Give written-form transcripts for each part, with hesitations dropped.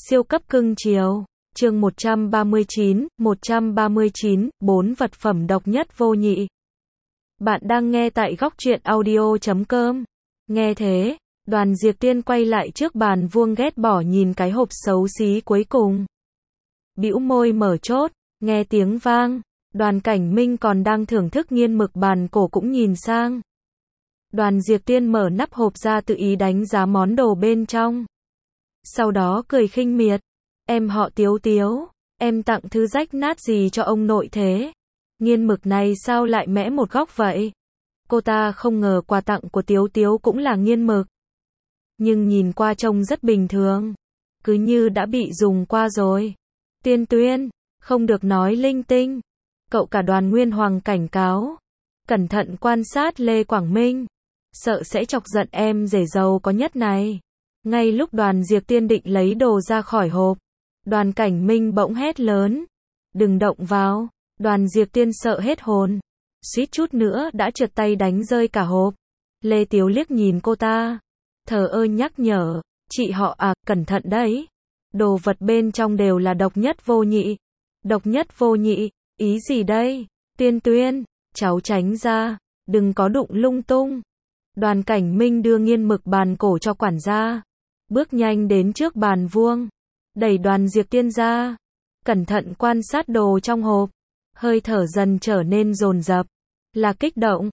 Siêu cấp cưng chiều. Chương 139, 4 vật phẩm độc nhất vô nhị. Bạn đang nghe tại góc truyện audio.com. Nghe thế, Đoàn Diệp Tiên quay lại trước bàn vuông ghét bỏ nhìn cái hộp xấu xí cuối cùng. Bĩu môi mở chốt, nghe tiếng vang, Đoàn Cảnh Minh còn đang thưởng thức nghiên mực bàn cổ cũng nhìn sang. Đoàn Diệp Tiên mở nắp hộp ra tự ý đánh giá món đồ bên trong. Sau đó cười khinh miệt, em họ Tiếu Tiếu, em tặng thứ rách nát gì cho ông nội thế? Nghiên mực này sao lại mẽ một góc vậy? Cô ta không ngờ quà tặng của Tiếu Tiếu cũng là nghiên mực. Nhưng nhìn qua trông rất bình thường, cứ như đã bị dùng qua rồi. Tiên Tuyên, không được nói linh tinh. Cậu cả Đoàn Nguyên Hoàng cảnh cáo. Cẩn thận quan sát Lê Quảng Minh, sợ sẽ chọc giận em rể giàu có nhất này. Ngay lúc Đoàn Diệp Tiên định lấy đồ ra khỏi hộp, Đoàn Cảnh Minh bỗng hét lớn. Đừng động vào. Đoàn Diệp Tiên sợ hết hồn, suýt chút nữa đã trượt tay đánh rơi cả hộp. Lê Tiếu liếc nhìn cô ta, thờ ơ nhắc nhở, chị họ à, cẩn thận đấy. Đồ vật bên trong đều là độc nhất vô nhị. Độc nhất vô nhị, ý gì đây? Tiên Tuyên, cháu tránh ra, đừng có đụng lung tung. Đoàn Cảnh Minh đưa nghiên mực bàn cổ cho quản gia, bước nhanh đến trước bàn vuông, đẩy Đoàn Diệp Tiên ra, cẩn thận quan sát đồ trong hộp, hơi thở dần trở nên dồn dập, là kích động.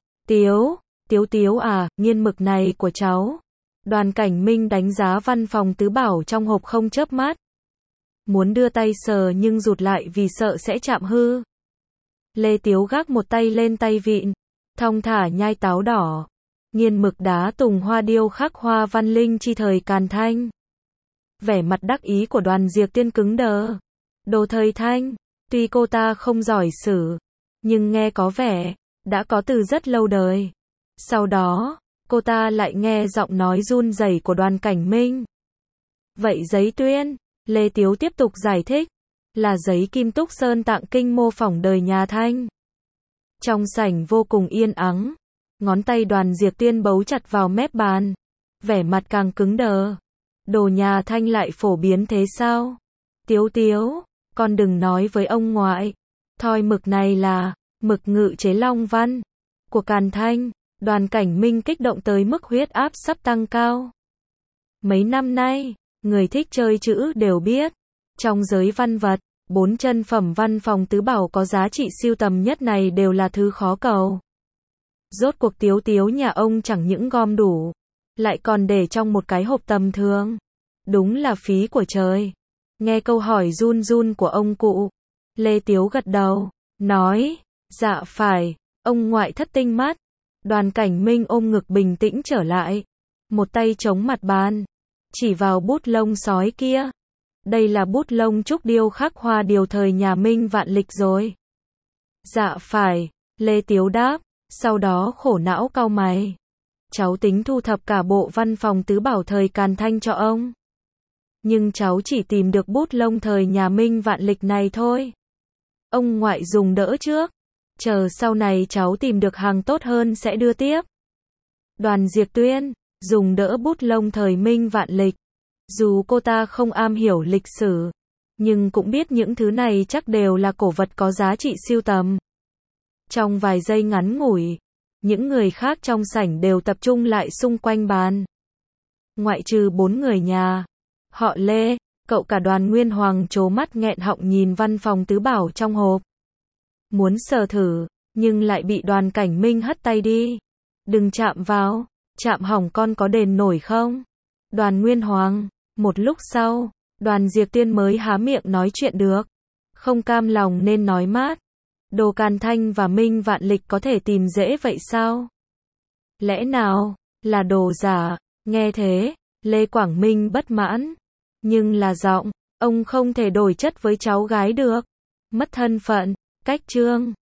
Tiếu à, nghiên mực này của cháu. Đoàn Cảnh Minh đánh giá văn phòng tứ bảo trong hộp không chớp mắt, muốn đưa tay sờ nhưng rụt lại vì sợ sẽ chạm hư. Lê Tiếu gác một tay lên tay vịn, thong thả nhai táo đỏ. Nghiên mực đá tùng hoa điêu khắc hoa văn linh chi thời Càn Thanh. Vẻ mặt đắc ý của Đoàn Diệp Tiên cứng đờ. Đồ thời Thanh, tuy cô ta không giỏi sử, nhưng nghe có vẻ đã có từ rất lâu đời. Sau đó, cô ta lại nghe giọng nói run rẩy của Đoàn Cảnh Minh. Vậy giấy tuyên, Lê Tiếu tiếp tục giải thích, là giấy Kim Túc Sơn tạng kinh mô phỏng đời nhà Thanh. Trong sảnh vô cùng yên ắng, ngón tay Đoàn Diệp Tiên bấu chặt vào mép bàn, vẻ mặt càng cứng đờ. Đồ nhà Thanh lại phổ biến thế sao? Tiếu, con đừng nói với ông ngoại. Thoi mực này là mực ngự chế long văn của Càn Thanh. Đoàn Cảnh Minh kích động tới mức huyết áp sắp tăng cao. Mấy năm nay, người thích chơi chữ đều biết, trong giới văn vật, 4 chân phẩm văn phòng tứ bảo có giá trị sưu tầm nhất này đều là thứ khó cầu. Rốt cuộc Tiếu nhà ông chẳng những gom đủ, lại còn để trong một cái hộp tầm thường. Đúng là phí của trời. Nghe câu hỏi run của ông cụ, Lê Tiếu gật đầu, nói, dạ phải, ông ngoại thất tinh mắt. Đoàn Cảnh Minh ôm ngực bình tĩnh trở lại, một tay chống mặt bàn, chỉ vào bút lông sói kia. Đây là bút lông trúc điêu khắc hoa điều thời nhà Minh vạn lịch rồi. Dạ phải, Lê Tiếu đáp, sau đó khổ não cau mày. Cháu tính thu thập cả bộ văn phòng tứ bảo thời Càn Thanh cho ông. Nhưng cháu chỉ tìm được bút lông thời nhà Minh vạn lịch này thôi. Ông ngoại dùng đỡ trước, chờ sau này cháu tìm được hàng tốt hơn sẽ đưa tiếp. Đoàn Diệp Tuyên, dùng đỡ bút lông thời Minh vạn lịch. Dù cô ta không am hiểu lịch sử, nhưng cũng biết những thứ này chắc đều là cổ vật có giá trị sưu tầm. Trong vài giây ngắn ngủi, những người khác trong sảnh đều tập trung lại xung quanh bàn. Ngoại trừ 4 người nhà, họ Lê, cậu cả Đoàn Nguyên Hoàng trố mắt nghẹn họng nhìn văn phòng tứ bảo trong hộp. Muốn sờ thử, nhưng lại bị Đoàn Cảnh Minh hất tay đi. Đừng chạm vào, chạm hỏng con có đền nổi không? Đoàn Nguyên Hoàng, một lúc sau, Đoàn Diệp Tiên mới há miệng nói chuyện được. Không cam lòng nên nói mát. Đồ Càn Thanh và Minh vạn lịch có thể tìm dễ vậy sao? Lẽ nào là đồ giả? Nghe thế, Lê Quảng Minh bất mãn. Nhưng là giọng, ông không thể đổi chất với cháu gái được. Mất thân phận, cách trương.